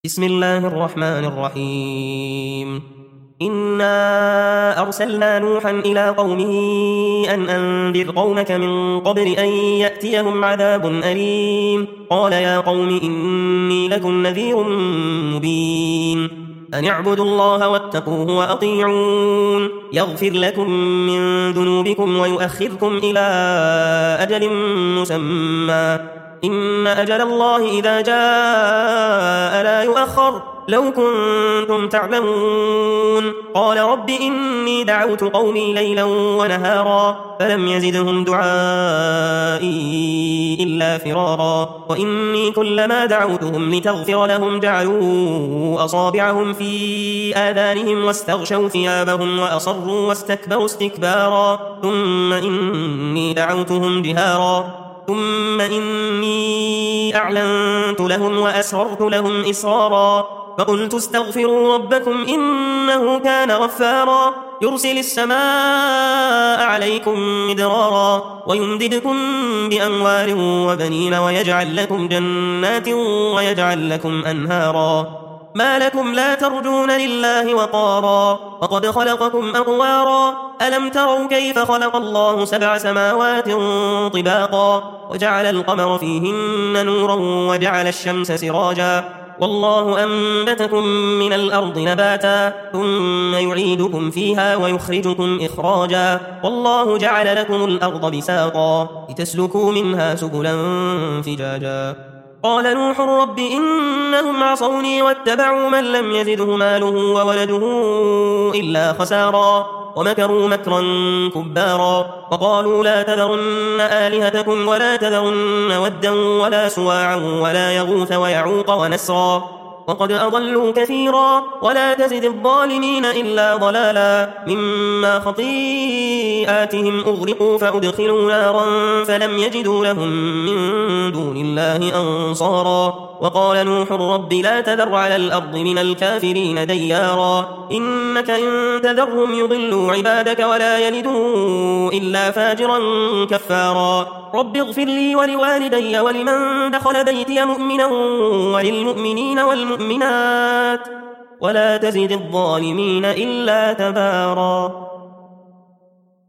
بسم الله الرحمن الرحيم. إنا أرسلنا نوحا إلى قومه أن أنذر قومك من قبل أن يأتيهم عذاب أليم. قال يا قوم إني لكم نذير مبين أن اعبدوا الله واتقوه وأطيعون يغفر لكم من ذنوبكم ويؤخركم إلى أجل مسمى إن أجل الله إذا جاء لا يؤخر لو كنتم تعلمون. قال رب إني دعوت قومي ليلا ونهارا فلم يزدهم دعائي إلا فرارا وإني كلما دعوتهم لتغفر لهم جعلوا أصابعهم في آذانهم واستغشوا ثيابهم وأصروا واستكبروا استكبارا ثم إني دعوتهم جهارا ثم إني أعلنت لهم وأسررت لهم إسرارا فقلت استغفروا ربكم إنه كان غفارا يرسل السماء عليكم مدرارا ويمددكم بأموال وبنين ويجعل لكم جنات ويجعل لكم أنهارا ما لكم لا ترجون لله وقارا وقد خلقكم أطوارا ألم تروا كيف خلق الله 7 سماوات طباقا وجعل القمر فيهن نورا وجعل الشمس سراجا والله أنبتكم من الأرض نباتا ثم يعيدكم فيها ويخرجكم إخراجا والله جعل لكم الأرض بساطا لتسلكوا منها سبلا فجاجا. قال نوح رب إنهم عصوني واتبعوا من لم يزده ماله وولده إلا خسارا ومكروا مكرا كبارا وقالوا لا تذرن آلهتكم ولا تذرن ودا ولا سواعا ولا يغوث ويعوق ونسرا وقد أضلوا كثيرا ولا تزد الظالمين إلا ضلالا مما خطيئاتهم أغرقوا فأدخلوا نارا فلم يجدوا لهم من دون الله أنصارا وقال نوح رب لا تذر على الأرض من الكافرين ديارا إنك إن تذرهم يضلوا عبادك ولا يلدوا إلا فاجرا كفارا رب اغفر لي ولوالدي ولمن دخل بيتي مؤمنا وللمؤمنين والمؤمنات ولا تزد الظالمين إلا تبارا.